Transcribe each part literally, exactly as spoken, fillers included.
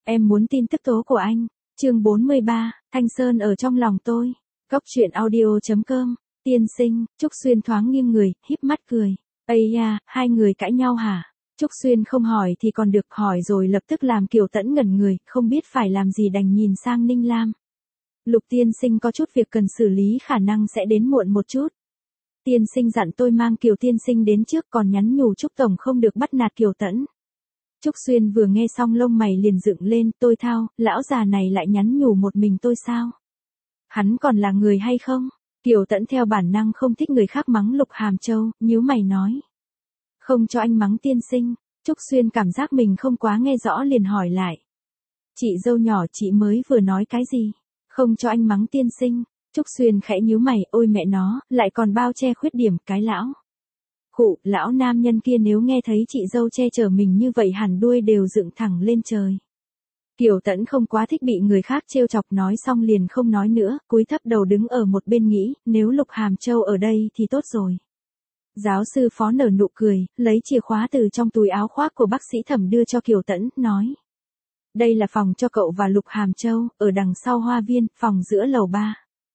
Em muốn tin tức tố của anh. Chương bốn mươi ba, Thanh Sơn ở trong lòng tôi. Cốc truyện audio chấm com. Tiên sinh, Trúc Xuyên thoáng nghiêng người, híp mắt cười. Ây da, hai người cãi nhau hả? Trúc Xuyên không hỏi thì còn được, hỏi rồi lập tức làm Kiều Tẫn ngẩn người, không biết phải làm gì đành nhìn sang Ninh Lam. Lục tiên sinh có chút việc cần xử lý, khả năng sẽ đến muộn một chút. Tiên sinh dặn tôi mang Kiều tiên sinh đến trước, còn nhắn nhủ Trúc tổng không được bắt nạt Kiều Tẫn. Trúc Xuyên vừa nghe xong lông mày liền dựng lên, tôi thao, lão già này lại nhắn nhủ một mình tôi sao? Hắn còn là người hay không? Kiều Tẫn theo bản năng không thích người khác mắng Lục Hàm Châu, nhíu mày nói. Không cho anh mắng tiên sinh. Trúc Xuyên cảm giác mình không quá nghe rõ liền hỏi lại. Chị dâu nhỏ, chị mới vừa nói cái gì? Không cho anh mắng tiên sinh. Trúc Xuyên khẽ nhíu mày, ôi mẹ nó, lại còn bao che khuyết điểm cái lão. Khụ, lão nam nhân kia nếu nghe thấy chị dâu che chở mình như vậy hẳn đuôi đều dựng thẳng lên trời. Kiều Tẫn không quá thích bị người khác trêu chọc, nói xong liền không nói nữa, cúi thấp đầu đứng ở một bên nghĩ, nếu Lục Hàm Châu ở đây thì tốt rồi. Giáo sư Phó nở nụ cười, lấy chìa khóa từ trong túi áo khoác của bác sĩ Thẩm đưa cho Kiều Tẫn, nói. Đây là phòng cho cậu và Lục Hàm Châu, ở đằng sau hoa viên, phòng giữa lầu ba.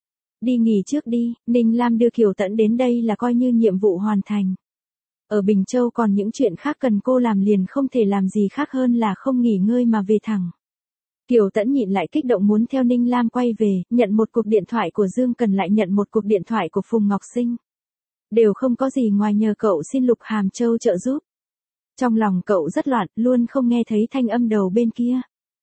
Đi nghỉ trước đi, Ninh Lam đưa Kiều Tẫn đến đây là coi như nhiệm vụ hoàn thành. Ở Bình Châu còn những chuyện khác cần cô làm liền không thể làm gì khác hơn là không nghỉ ngơi mà về thẳng. Kiều Tẫn nhịn lại kích động muốn theo Ninh Lam quay về, nhận một cuộc điện thoại của Dương Cần lại nhận một cuộc điện thoại của Phùng Ngọc Sinh. Đều không có gì ngoài nhờ cậu xin Lục Hàm Châu trợ giúp. Trong lòng cậu rất loạn, luôn không nghe thấy thanh âm đầu bên kia.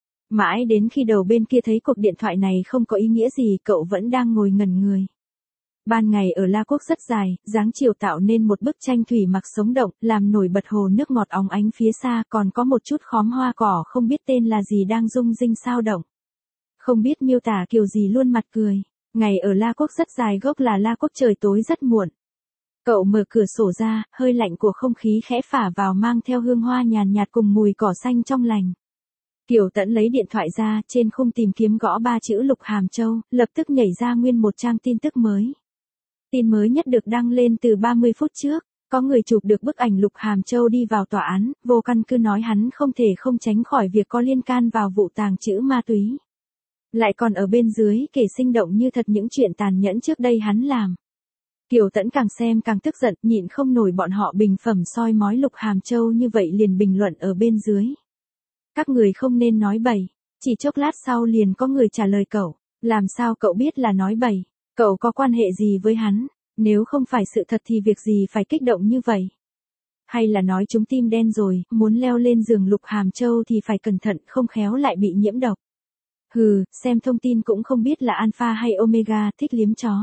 Mãi đến khi đầu bên kia thấy cuộc điện thoại này không có ý nghĩa gì, cậu vẫn đang ngồi ngẩn người. Ban ngày ở La Quốc rất dài, dáng chiều tạo nên một bức tranh thủy mặc sống động, làm nổi bật hồ nước ngọt óng ánh phía xa, còn có một chút khóm hoa cỏ không biết tên là gì đang rung rinh sao động. Không biết miêu tả kiểu gì luôn mặt cười. Ngày ở La Quốc rất dài gốc là La Quốc trời tối rất muộn. Cậu mở cửa sổ ra, hơi lạnh của không khí khẽ phả vào mang theo hương hoa nhàn nhạt cùng mùi cỏ xanh trong lành. Kiều Tẫn lấy điện thoại ra, trên khung tìm kiếm gõ ba chữ Lục Hàm Châu, lập tức nhảy ra nguyên một trang tin tức mới. Tin mới nhất được đăng lên từ ba mươi phút trước, có người chụp được bức ảnh Lục Hàm Châu đi vào tòa án, vô căn cứ nói hắn không thể không tránh khỏi việc có liên can vào vụ tàng trữ ma túy. Lại còn ở bên dưới kể sinh động như thật những chuyện tàn nhẫn trước đây hắn làm. Kiều Tẫn càng xem càng tức giận, nhịn không nổi bọn họ bình phẩm soi mói Lục Hàm Châu như vậy liền bình luận ở bên dưới. Các người không nên nói bậy. Chỉ chốc lát sau liền có người trả lời cậu, làm sao cậu biết là nói bậy? Cậu có quan hệ gì với hắn? Nếu không phải sự thật thì việc gì phải kích động như vậy? Hay là nói chúng tim đen rồi, muốn leo lên giường Lục Hàm Châu thì phải cẩn thận, không khéo lại bị nhiễm độc. Hừ, xem thông tin cũng không biết là alpha hay omega, thích liếm chó.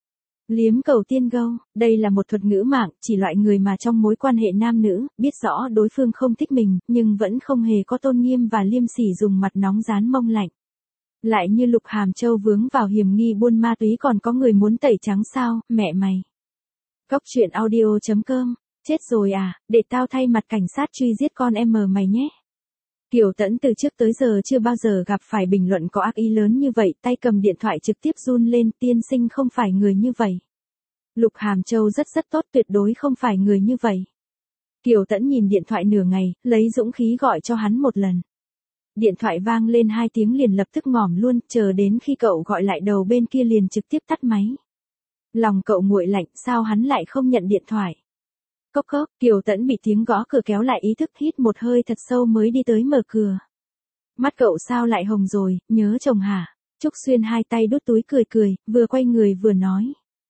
Liếm cầu tiên gâu, đây là một thuật ngữ mạng, chỉ loại người mà trong mối quan hệ nam nữ, biết rõ đối phương không thích mình, nhưng vẫn không hề có tôn nghiêm và liêm sỉ dùng mặt nóng dán mông lạnh. Lại như Lục Hàm Châu vướng vào hiểm nghi buôn ma túy còn có người muốn tẩy trắng sao, mẹ mày. Cốc truyện audio chấm com, chết rồi à, để tao thay mặt cảnh sát truy giết con em mờ mày nhé. Kiều Tẫn từ trước tới giờ chưa bao giờ gặp phải bình luận có ác ý lớn như vậy, tay cầm điện thoại trực tiếp run lên, tiên sinh không phải người như vậy. Lục Hàm Châu rất rất tốt, tuyệt đối không phải người như vậy. Kiều Tẫn nhìn điện thoại nửa ngày, lấy dũng khí gọi cho hắn một lần. Điện thoại vang lên hai tiếng liền lập tức ngỏm luôn, chờ đến khi cậu gọi lại đầu bên kia liền trực tiếp tắt máy. Lòng cậu nguội lạnh, sao hắn lại không nhận điện thoại? Cốc cốc, Kiều Tẫn bị tiếng gõ cửa kéo lại ý thức, hít một hơi thật sâu mới đi tới mở cửa. Mắt cậu sao lại hồng rồi, nhớ chồng hả? Trúc Xuyên hai tay đút túi cười cười, vừa quay người vừa nói.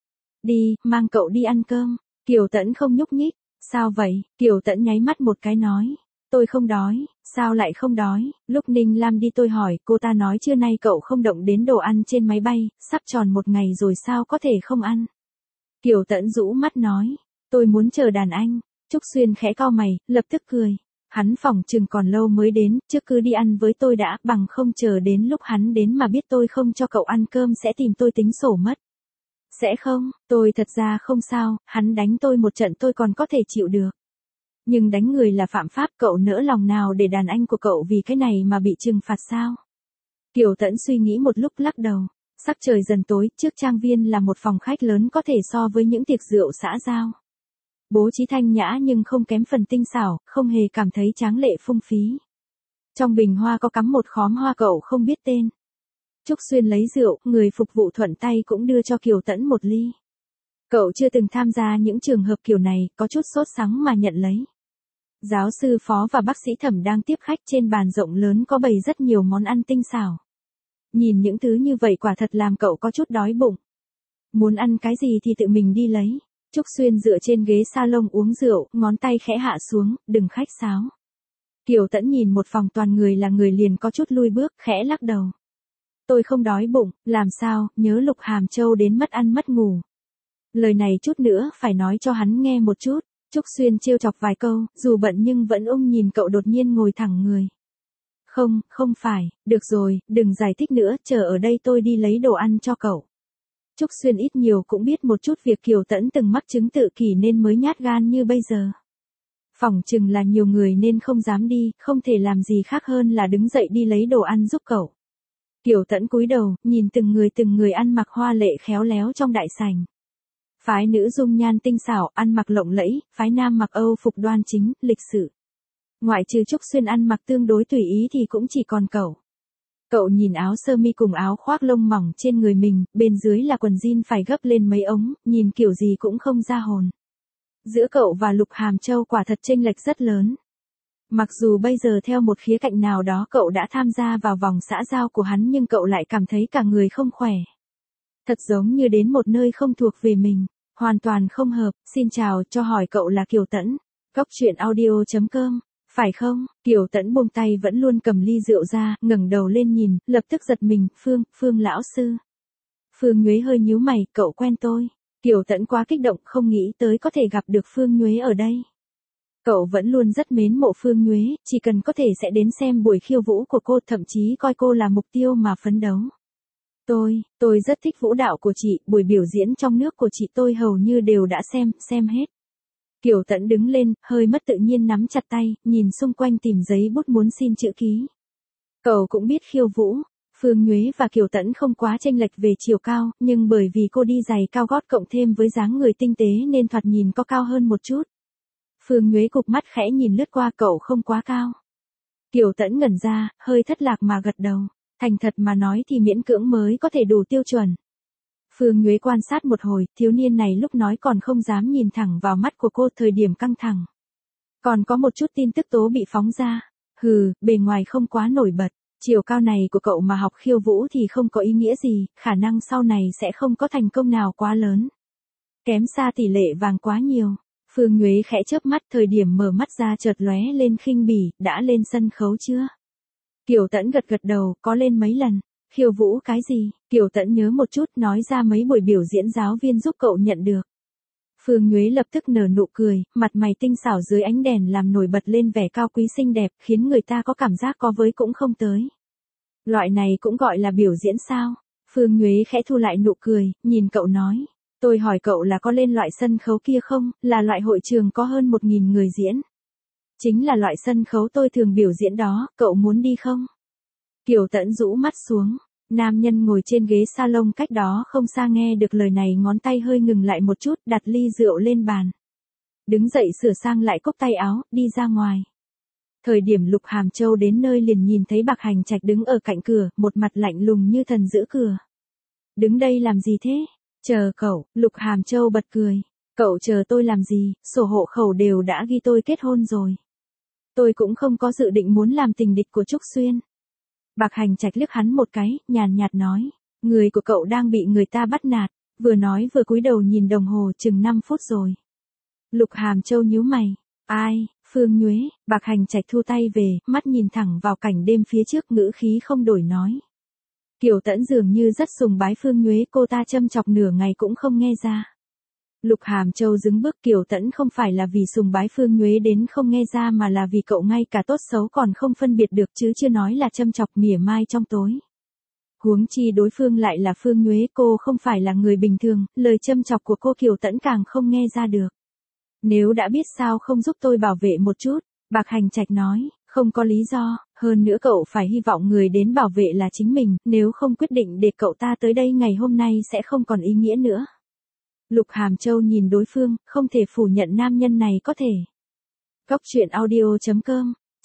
Đi, mang cậu đi ăn cơm. Kiều Tẫn không nhúc nhích. Sao vậy? Kiều Tẫn nháy mắt một cái nói. Tôi không đói. Sao lại không đói? Lúc Ninh Lam đi tôi hỏi, cô ta nói trưa nay cậu không động đến đồ ăn trên máy bay, sắp tròn một ngày rồi sao có thể không ăn? Kiều Tẫn rũ mắt nói. Tôi muốn chờ đàn anh. Trúc Xuyên khẽ cau mày, lập tức cười. Hắn phỏng chừng còn lâu mới đến, trước cứ đi ăn với tôi đã, bằng không chờ đến lúc hắn đến mà biết tôi không cho cậu ăn cơm sẽ tìm tôi tính sổ mất. Sẽ không, tôi thật ra không sao, hắn đánh tôi một trận tôi còn có thể chịu được. Nhưng đánh người là phạm pháp, cậu nỡ lòng nào để đàn anh của cậu vì cái này mà bị trừng phạt sao? Kiều Tẫn suy nghĩ một lúc lắc đầu. Sắc trời dần tối, trước trang viên là một phòng khách lớn có thể so với những tiệc rượu xã giao. Bố trí thanh nhã nhưng không kém phần tinh xảo, không hề cảm thấy tráng lệ phung phí. Trong bình hoa có cắm một khóm hoa cậu không biết tên. Trúc Xuyên lấy rượu, người phục vụ thuận tay cũng đưa cho Kiều Tẫn một ly. Cậu chưa từng tham gia những trường hợp kiểu này, có chút sốt sắng mà nhận lấy. Giáo sư Phó và bác sĩ Thẩm đang tiếp khách, trên bàn rộng lớn có bày rất nhiều món ăn tinh xảo. Nhìn những thứ như vậy quả thật làm cậu có chút đói bụng. Muốn ăn cái gì thì tự mình đi lấy. Trúc Xuyên dựa trên ghế salon uống rượu, ngón tay khẽ hạ xuống, đừng khách sáo. Kiều Tẫn nhìn một phòng toàn người là người liền có chút lui bước, khẽ lắc đầu. Tôi không đói bụng, làm sao, nhớ Lục Hàm Châu đến mất ăn mất ngủ. Lời này chút nữa phải nói cho hắn nghe một chút. Trúc Xuyên trêu chọc vài câu, dù bận nhưng vẫn ung nhìn cậu đột nhiên ngồi thẳng người. Không, không phải, được rồi, đừng giải thích nữa, chờ ở đây tôi đi lấy đồ ăn cho cậu. Trúc Xuyên ít nhiều cũng biết một chút việc Kiều Tẫn từng mắc chứng tự kỷ nên mới nhát gan như bây giờ. Phỏng chừng là nhiều người nên không dám đi, không thể làm gì khác hơn là đứng dậy đi lấy đồ ăn giúp cậu. Kiều Tẫn cúi đầu, nhìn từng người từng người ăn mặc hoa lệ khéo léo trong đại sảnh. Phái nữ dung nhan tinh xảo, ăn mặc lộng lẫy, phái nam mặc Âu phục đoan chính, lịch sự. Ngoại trừ Trúc Xuyên ăn mặc tương đối tùy ý thì cũng chỉ còn cậu. Cậu nhìn áo sơ mi cùng áo khoác lông mỏng trên người mình, bên dưới là quần jean phải gấp lên mấy ống, nhìn kiểu gì cũng không ra hồn. Giữa cậu và Lục Hàm Châu quả thật chênh lệch rất lớn. Mặc dù bây giờ theo một khía cạnh nào đó cậu đã tham gia vào vòng xã giao của hắn nhưng cậu lại cảm thấy cả người không khỏe. Thật giống như đến một nơi không thuộc về mình, hoàn toàn không hợp. Xin chào, cho hỏi cậu là Kiều Tẫn. Góc truyện audio chấm com, phải không? Kiều Tẫn buông tay vẫn luôn cầm ly rượu ra, ngẩng đầu lên nhìn, lập tức giật mình, Phương, Phương lão sư. Phương Nhuế hơi nhíu mày, cậu quen tôi. Kiều Tẫn quá kích động, không nghĩ tới có thể gặp được Phương Nhuế ở đây. Cậu vẫn luôn rất mến mộ Phương Nhuế, chỉ cần có thể sẽ đến xem buổi khiêu vũ của cô, thậm chí coi cô là mục tiêu mà phấn đấu. Tôi, tôi rất thích vũ đạo của chị, buổi biểu diễn trong nước của chị tôi hầu như đều đã xem, xem hết. Kiều Tẫn đứng lên, hơi mất tự nhiên nắm chặt tay, nhìn xung quanh tìm giấy bút muốn xin chữ ký. Cậu cũng biết khiêu vũ. Phương Nhuế và Kiều Tẫn không quá chênh lệch về chiều cao, nhưng bởi vì cô đi giày cao gót cộng thêm với dáng người tinh tế nên thoạt nhìn có cao hơn một chút. Phương Nhuế cụp mắt khẽ nhìn lướt qua, cậu không quá cao. Kiều Tẫn ngẩn ra, hơi thất lạc mà gật đầu. Thành thật mà nói thì miễn cưỡng mới có thể đủ tiêu chuẩn. Phương Nhuế quan sát một hồi, thiếu niên này lúc nói còn không dám nhìn thẳng vào mắt của cô, thời điểm căng thẳng. Còn có một chút tin tức tố bị phóng ra. Hừ, bề ngoài không quá nổi bật. Chiều cao này của cậu mà học khiêu vũ thì không có ý nghĩa gì, khả năng sau này sẽ không có thành công nào quá lớn. Kém xa tỷ lệ vàng quá nhiều. Phương Nhuế khẽ chớp mắt, thời điểm mở mắt ra chợt lóe lên khinh bỉ, đã lên sân khấu chưa? Kiều Tẫn gật gật đầu, có lên mấy lần. Khiêu vũ cái gì? Kiều Tẫn nhớ một chút, nói ra mấy buổi biểu diễn giáo viên giúp cậu nhận được. Phương Nhuế lập tức nở nụ cười, mặt mày tinh xảo dưới ánh đèn làm nổi bật lên vẻ cao quý xinh đẹp, khiến người ta có cảm giác có với cũng không tới. Loại này cũng gọi là biểu diễn sao? Phương Nhuế khẽ thu lại nụ cười, nhìn cậu nói. Tôi hỏi cậu là có lên loại sân khấu kia không, là loại hội trường có hơn một nghìn người diễn. Chính là loại sân khấu tôi thường biểu diễn đó, cậu muốn đi không? Kiều Tẫn rũ mắt xuống. Nam nhân ngồi trên ghế salon cách đó không xa nghe được lời này, ngón tay hơi ngừng lại một chút, đặt ly rượu lên bàn. Đứng dậy sửa sang lại cúc tay áo, đi ra ngoài. Thời điểm Lục Hàm Châu đến nơi liền nhìn thấy Bạc Hành Trạch đứng ở cạnh cửa, một mặt lạnh lùng như thần giữ cửa. Đứng đây làm gì thế? Chờ cậu. Lục Hàm Châu bật cười. Cậu chờ tôi làm gì, sổ hộ khẩu đều đã ghi tôi kết hôn rồi. Tôi cũng không có dự định muốn làm tình địch của Trúc Xuyên. Bạc Hành Trạch liếc hắn một cái, nhàn nhạt nói. Người của cậu đang bị người ta bắt nạt. Vừa nói vừa cúi đầu nhìn đồng hồ, chừng năm phút rồi. Lục Hàm Châu nhíu mày. Ai? Phương Nhuế. Bạc Hành Trạch thu tay về, mắt nhìn thẳng vào cảnh đêm phía trước, ngữ khí không đổi nói. Kiều Tẫn dường như rất sùng bái Phương Nhuế, cô ta châm chọc nửa ngày cũng không nghe ra. Lục Hàm Châu dứng bước, Kiều Tẫn không phải là vì sùng bái Phương Nhuế đến không nghe ra mà là vì cậu ngay cả tốt xấu còn không phân biệt được chứ chưa nói là châm chọc mỉa mai trong tối. Huống chi đối phương lại là Phương Nhuế, cô không phải là người bình thường, lời châm chọc của cô Kiều Tẫn càng không nghe ra được. Nếu đã biết sao không giúp tôi bảo vệ một chút, Bạc Hành Trạch nói, không có lý do, hơn nữa cậu phải hy vọng người đến bảo vệ là chính mình, nếu không quyết định để cậu ta tới đây ngày hôm nay sẽ không còn ý nghĩa nữa. Lục Hàm Châu nhìn đối phương, không thể phủ nhận nam nhân này có thể. Góc truyện audio chấm com